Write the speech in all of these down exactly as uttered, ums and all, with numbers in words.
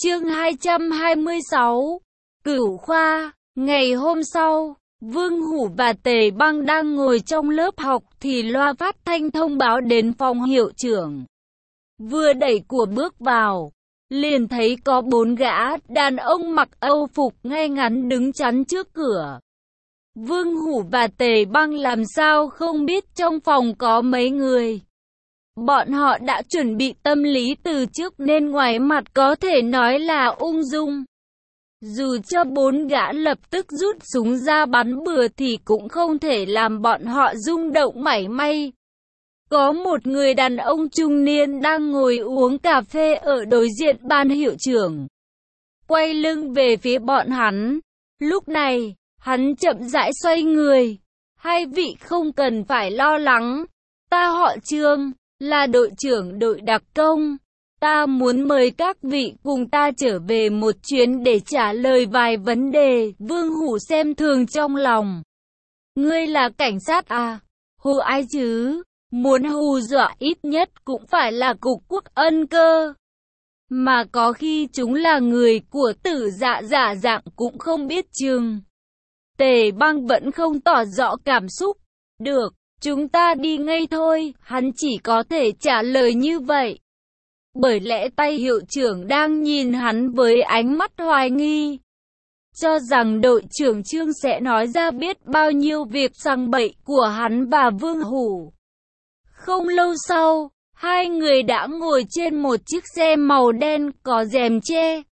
Chương hai trăm hai mươi sáu, Cửu Khoa. Ngày hôm sau, Vương Hủ và Tề Băng đang ngồi trong lớp học thì loa phát thanh thông báo đến phòng hiệu trưởng. Vừa đẩy cửa bước vào, liền thấy có bốn gã đàn ông mặc Âu phục ngay ngắn đứng chắn trước cửa. Vương Hủ và Tề Băng làm sao không biết trong phòng có mấy người. Bọn họ đã chuẩn bị tâm lý từ trước nên ngoài mặt có thể nói là ung dung. Dù cho bốn gã lập tức rút súng ra bắn bừa thì cũng không thể làm bọn họ rung động mảy may. Có một người đàn ông trung niên đang ngồi uống cà phê ở đối diện ban hiệu trưởng, quay lưng về phía bọn hắn. Lúc này, hắn chậm rãi xoay người. Hai vị không cần phải lo lắng, ta họ Trương, là đội trưởng đội đặc công. Ta muốn mời các vị cùng ta trở về một chuyến để trả lời vài vấn đề. Vương Hủ xem thường trong lòng. Ngươi là cảnh sát à? Hù ai chứ? Muốn hù dọa ít nhất cũng phải là cục quốc ân cơ. Mà có khi chúng là người của Tử Dạ giả dạng cũng không biết chừng. Tề Băng vẫn không tỏ rõ cảm xúc. Được, chúng ta đi ngay thôi. Hắn chỉ có thể trả lời như vậy. Bởi lẽ tay hiệu trưởng đang nhìn hắn với ánh mắt hoài nghi, cho rằng đội trưởng Trương sẽ nói ra biết bao nhiêu việc sằng bậy của hắn và Vương Hủ. Không lâu sau, hai người đã ngồi trên một chiếc xe màu đen có rèm che.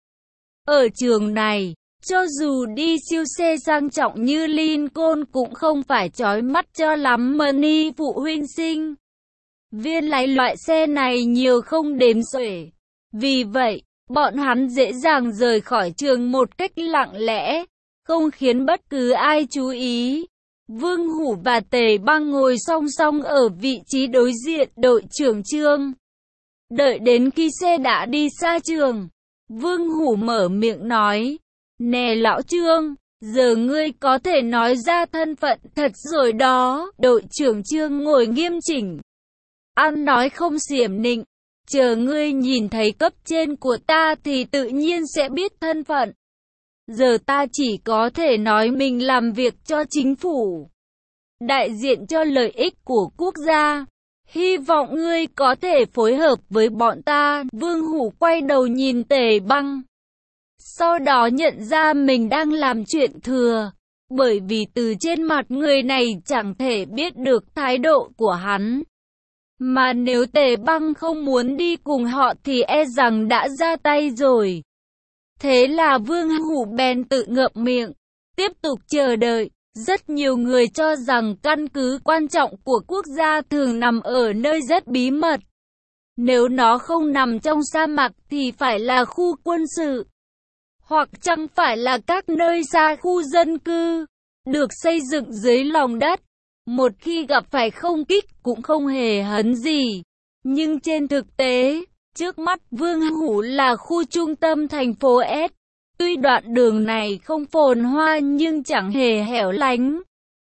Ở trường này, cho dù đi siêu xe sang trọng như Lincoln cũng không phải chói mắt cho lắm mà ni phụ huynh sinh. Viên lái loại xe này nhiều không đếm xuể. Vì vậy, bọn hắn dễ dàng rời khỏi trường một cách lặng lẽ, không khiến bất cứ ai chú ý. Vương Hủ và Tề Băng ngồi song song ở vị trí đối diện đội trưởng Trương. Đợi đến khi xe đã đi xa trường, Vương Hủ mở miệng nói: Nè lão Trương, giờ ngươi có thể nói ra thân phận thật rồi đó. Đội trưởng Trương ngồi nghiêm chỉnh, ăn nói không xiểm nịnh. Chờ ngươi nhìn thấy cấp trên của ta thì tự nhiên sẽ biết thân phận. Giờ ta chỉ có thể nói mình làm việc cho chính phủ, đại diện cho lợi ích của quốc gia. Hy vọng ngươi có thể phối hợp với bọn ta. Vương Hủ quay đầu nhìn Tề Băng, sau đó nhận ra mình đang làm chuyện thừa, bởi vì từ trên mặt người này chẳng thể biết được thái độ của hắn. Mà nếu Tề Băng không muốn đi cùng họ thì e rằng đã ra tay rồi. Thế là Vương Hủ bèn tự ngậm miệng, tiếp tục chờ đợi. Rất nhiều người cho rằng căn cứ quan trọng của quốc gia thường nằm ở nơi rất bí mật. Nếu nó không nằm trong sa mạc thì phải là khu quân sự, hoặc chẳng phải là các nơi xa khu dân cư, được xây dựng dưới lòng đất. Một khi gặp phải không kích cũng không hề hấn gì. Nhưng trên thực tế, trước mắt Vương Hủ là khu trung tâm thành phố S. Tuy đoạn đường này không phồn hoa nhưng chẳng hề hẻo lánh.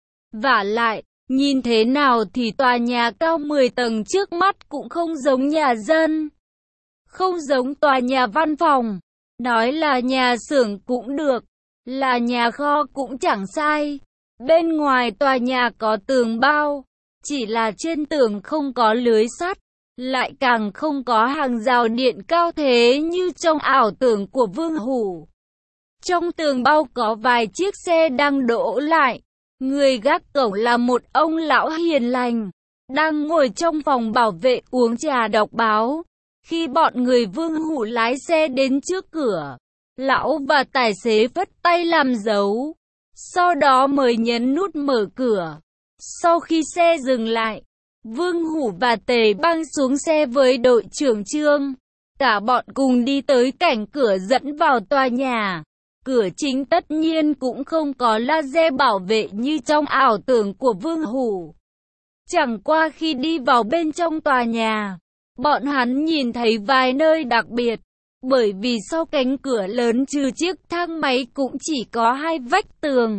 Vả lại, nhìn thế nào thì tòa nhà cao mười tầng trước mắt cũng không giống nhà dân, không giống tòa nhà văn phòng. Nói là nhà xưởng cũng được, là nhà kho cũng chẳng sai. Bên ngoài tòa nhà có tường bao, chỉ là trên tường không có lưới sắt, lại càng không có hàng rào điện cao thế như trong ảo tưởng của Vương Hủ. Trong tường bao có vài chiếc xe đang đỗ lại. Người gác cổng là một ông lão hiền lành, đang ngồi trong phòng bảo vệ uống trà đọc báo. Khi bọn người Vương Hủ lái xe đến trước cửa, lão và tài xế vất tay làm dấu, sau đó mới nhấn nút mở cửa. Sau khi xe dừng lại, Vương Hủ và Tề Băng xuống xe với đội trưởng Trương. Cả bọn cùng đi tới cạnh cửa dẫn vào tòa nhà. Cửa chính tất nhiên cũng không có laser bảo vệ như trong ảo tưởng của Vương Hủ. Chẳng qua khi đi vào bên trong tòa nhà, bọn hắn nhìn thấy vài nơi đặc biệt. Bởi vì sau cánh cửa lớn trừ chiếc thang máy cũng chỉ có hai vách tường.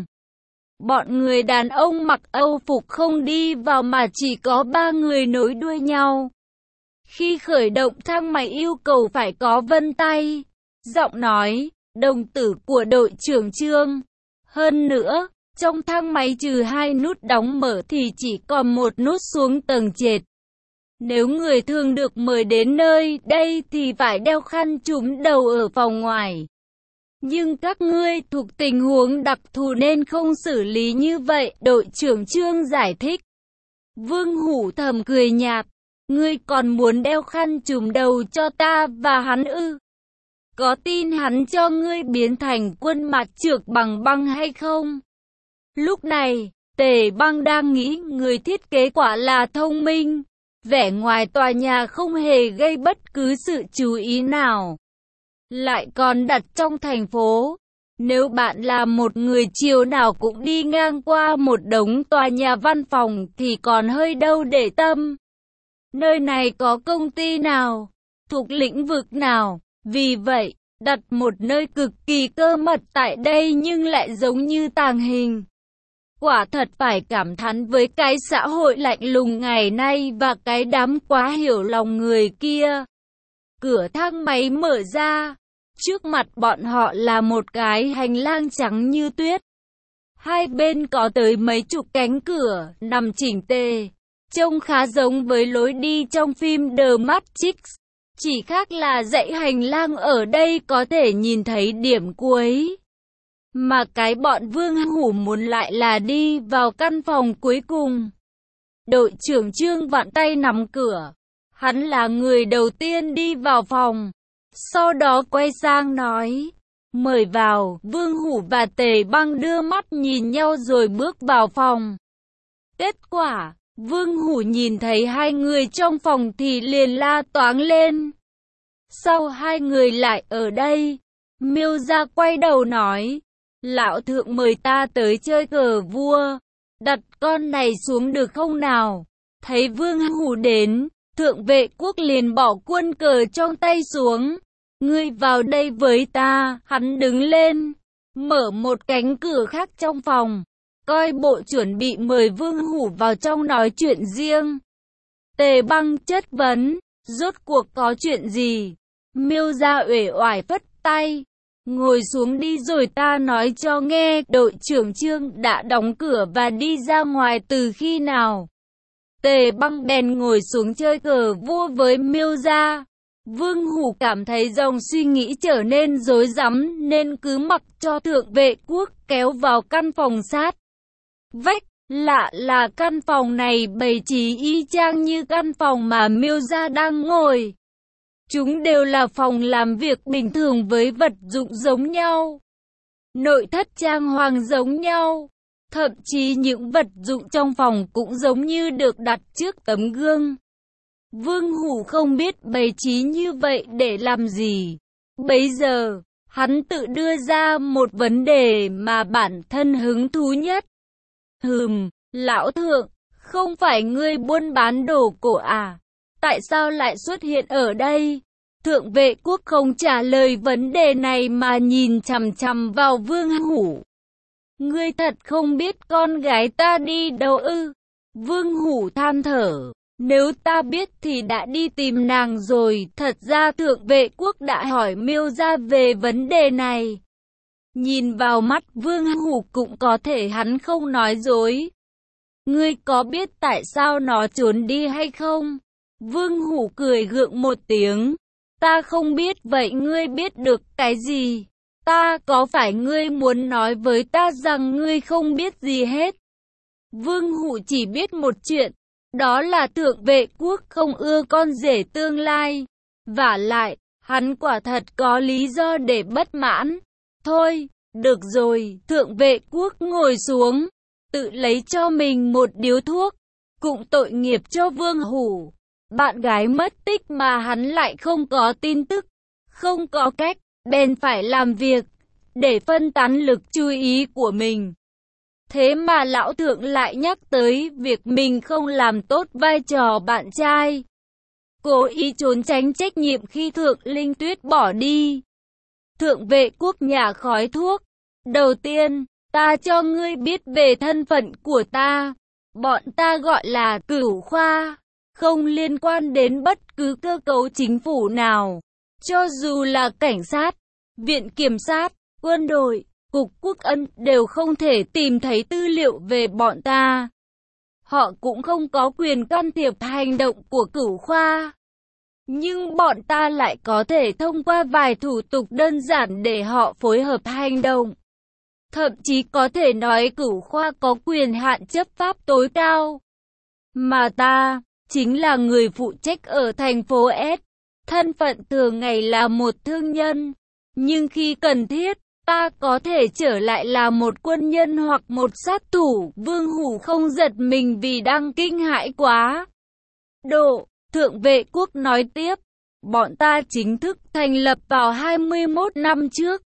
Bọn người đàn ông mặc Âu phục không đi vào mà chỉ có ba người nối đuôi nhau. Khi khởi động thang máy yêu cầu phải có vân tay. giọng nói, đồng tử của đội trưởng Trương. Hơn nữa, trong thang máy trừ hai nút đóng mở thì chỉ còn một nút xuống tầng trệt. Nếu người thường được mời đến nơi đây thì phải đeo khăn trùm đầu ở phòng ngoài. Nhưng các ngươi thuộc tình huống đặc thù nên không xử lý như vậy, đội trưởng Trương giải thích. Vương Hủ thầm cười nhạt, ngươi còn muốn đeo khăn trùm đầu cho ta và hắn ư? Có tin hắn cho ngươi biến thành quân mặt trược bằng băng hay không? Lúc này, Tề Băng đang nghĩ người thiết kế quả là thông minh. Vẻ ngoài tòa nhà không hề gây bất cứ sự chú ý nào. Lại còn đặt trong thành phố. Nếu bạn là một người chiều nào cũng đi ngang qua một đống tòa nhà văn phòng thì còn hơi đâu để tâm. Nơi này có công ty nào? Thuộc lĩnh vực nào? Vì vậy, đặt một nơi cực kỳ cơ mật tại đây nhưng lại giống như tàng hình. Quả thật phải cảm thán với cái xã hội lạnh lùng ngày nay và cái đám quá hiểu lòng người kia. Cửa thang máy mở ra. Trước mặt bọn họ là một cái hành lang trắng như tuyết. Hai bên có tới mấy chục cánh cửa, nằm chỉnh tề. Trông khá giống với lối đi trong phim The Matrix. Chỉ khác là dãy hành lang ở đây có thể nhìn thấy điểm cuối. Mà cái bọn Vương Hủ muốn lại là đi vào căn phòng cuối cùng. Đội trưởng Trương vặn tay nắm cửa. Hắn là người đầu tiên đi vào phòng. Sau đó quay sang nói, mời vào. Vương Hủ và Tề Băng đưa mắt nhìn nhau rồi bước vào phòng. Kết quả, Vương Hủ nhìn thấy hai người trong phòng thì liền la toáng lên. Sao hai người lại ở đây? Miêu Gia quay đầu nói, lão thượng mời ta tới chơi cờ vua. Đặt con này xuống được không nào? Thấy Vương Hủ đến, Thượng Vệ Quốc liền bỏ quân cờ trong tay xuống. Ngươi vào đây với ta. Hắn đứng lên, mở một cánh cửa khác trong phòng. Coi bộ chuẩn bị mời Vương Hủ vào trong nói chuyện riêng. Tề Băng chất vấn, rốt cuộc có chuyện gì? Miêu Gia uể oải phất tay. Ngồi xuống đi rồi ta nói cho nghe. Đội trưởng Trương đã đóng cửa và đi ra ngoài từ khi nào? Tề Băng bèn ngồi xuống chơi cờ vua với Miêu Gia. Vương Hủ cảm thấy dòng suy nghĩ trở nên rối rắm nên cứ mặc cho Thượng Vệ Quốc kéo vào căn phòng sát vách. Lạ là căn phòng này bày trí y chang như căn phòng mà Miêu Gia đang ngồi. Chúng đều là phòng làm việc bình thường với vật dụng giống nhau. Nội thất trang hoàng giống nhau. Thậm chí những vật dụng trong phòng cũng giống như được đặt trước tấm gương. Vương Hủ không biết bày trí như vậy để làm gì. Bấy giờ, hắn tự đưa ra một vấn đề mà bản thân hứng thú nhất. Hừm, lão thượng, không phải ngươi buôn bán đồ cổ à? Tại sao lại xuất hiện ở đây? Thượng Vệ Quốc không trả lời vấn đề này mà nhìn chằm chằm vào Vương Hủ. Ngươi thật không biết con gái ta đi đâu ư? Vương Hủ than thở. Nếu ta biết thì đã đi tìm nàng rồi. Thật ra Thượng Vệ Quốc đã hỏi Miêu Gia về vấn đề này. Nhìn vào mắt Vương Hủ cũng có thể hắn không nói dối. Ngươi có biết tại sao nó trốn đi hay không? Vương Hủ cười gượng một tiếng. Ta không biết, vậy ngươi biết được cái gì? Ta có phải ngươi muốn nói với ta rằng ngươi không biết gì hết? Vương Hủ chỉ biết một chuyện. Đó là Thượng Vệ Quốc không ưa con rể tương lai. Vả lại, hắn quả thật có lý do để bất mãn. Thôi, được rồi, Thượng Vệ Quốc ngồi xuống, tự lấy cho mình một điếu thuốc. Cũng tội nghiệp cho Vương Hủ. Bạn gái mất tích mà hắn lại không có tin tức. Không có cách, bèn phải làm việc, để phân tán lực chú ý của mình. Thế mà lão thượng lại nhắc tới việc mình không làm tốt vai trò bạn trai. Cố ý trốn tránh trách nhiệm khi Thượng Linh Tuyết bỏ đi. Thượng Vệ Quốc nhả khói thuốc. Đầu tiên, ta cho ngươi biết về thân phận của ta. Bọn ta gọi là Cửu Khoa, không liên quan đến bất cứ cơ cấu chính phủ nào. Cho dù là cảnh sát, Viện Kiểm sát, quân đội, Cục Quốc ân đều không thể tìm thấy tư liệu về bọn ta. Họ cũng không có quyền can thiệp hành động của Cửu Khoa. Nhưng bọn ta lại có thể thông qua vài thủ tục đơn giản để họ phối hợp hành động. Thậm chí có thể nói Cửu Khoa có quyền hạn chấp pháp tối cao. Mà ta, chính là người phụ trách ở thành phố S. Thân phận thường ngày là một thương nhân. Nhưng khi cần thiết, ta có thể trở lại là một quân nhân hoặc một sát thủ. Vương Hủ không giật mình vì đang kinh hãi quá độ. Thượng vệ quốc nói tiếp, bọn ta chính thức thành lập vào hai mươi mốt năm trước.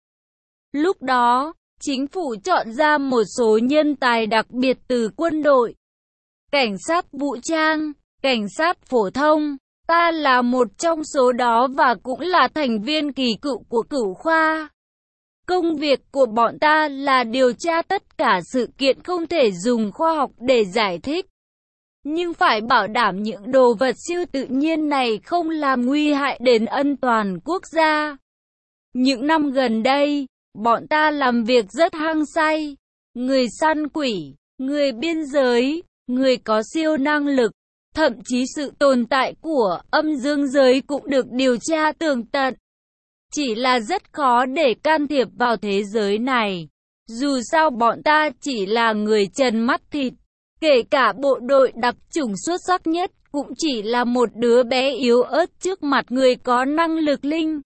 Lúc đó, chính phủ chọn ra một số nhân tài đặc biệt từ quân đội, cảnh sát vũ trang, cảnh sát phổ thông. Ta là một trong số đó và cũng là thành viên kỳ cựu của Cửu Khoa. Công việc của bọn ta là điều tra tất cả sự kiện không thể dùng khoa học để giải thích. Nhưng phải bảo đảm những đồ vật siêu tự nhiên này không làm nguy hại đến an toàn quốc gia. Những năm gần đây, bọn ta làm việc rất hăng say. Người săn quỷ, người biên giới, người có siêu năng lực, thậm chí sự tồn tại của âm dương giới cũng được điều tra tường tận. Chỉ là rất khó để can thiệp vào thế giới này. Dù sao bọn ta chỉ là người trần mắt thịt. Kể cả bộ đội đặc chủng xuất sắc nhất cũng chỉ là một đứa bé yếu ớt trước mặt người có năng lực linh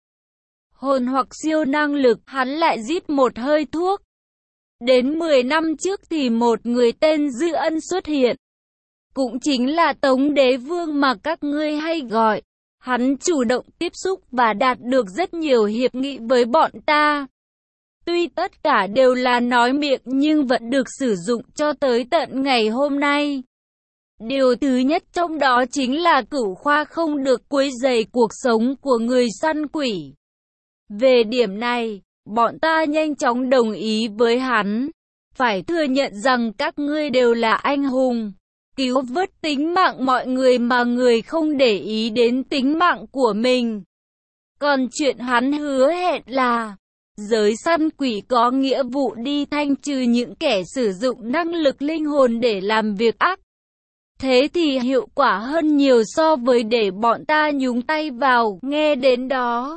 hồn hoặc siêu năng lực. Hắn lại rít một hơi thuốc. Đến mười năm trước thì một người tên Dư Ân xuất hiện. Cũng chính là Tống Đế Vương mà các ngươi hay gọi. Hắn chủ động tiếp xúc và đạt được rất nhiều hiệp nghị với bọn ta. Tuy tất cả đều là nói miệng nhưng vẫn được sử dụng cho tới tận ngày hôm nay. Điều thứ nhất trong đó chính là Cửu Khoa không được quấy rầy cuộc sống của người săn quỷ. Về điểm này, bọn ta nhanh chóng đồng ý với hắn. Phải thừa nhận rằng các ngươi đều là anh hùng, cứu vớt tính mạng mọi người mà người không để ý đến tính mạng của mình. Còn chuyện hắn hứa hẹn là giới săn quỷ có nghĩa vụ đi thanh trừ những kẻ sử dụng năng lực linh hồn để làm việc ác. Thế thì hiệu quả hơn nhiều so với để bọn ta nhúng tay vào. Nghe đến đó,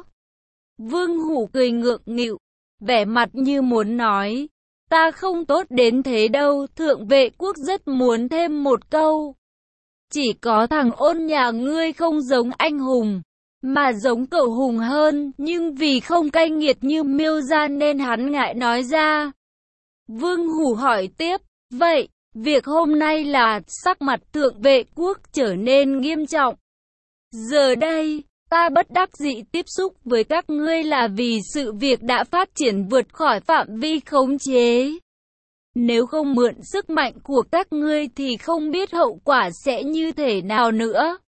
Vương Hủ cười ngượng nghịu, vẻ mặt như muốn nói, ta không tốt đến thế đâu. Thượng vệ quốc rất muốn thêm một câu. Chỉ có thằng Ôn nhà ngươi không giống anh hùng, mà giống cậu hùng hơn, nhưng vì không cay nghiệt như Miêu gia nên hắn ngại nói ra. Vương Hủ hỏi tiếp, vậy, việc hôm nay là, sắc mặt thượng vệ quốc trở nên nghiêm trọng. Giờ đây, ta bất đắc dĩ tiếp xúc với các ngươi là vì sự việc đã phát triển vượt khỏi phạm vi khống chế. Nếu không mượn sức mạnh của các ngươi thì không biết hậu quả sẽ như thế nào nữa.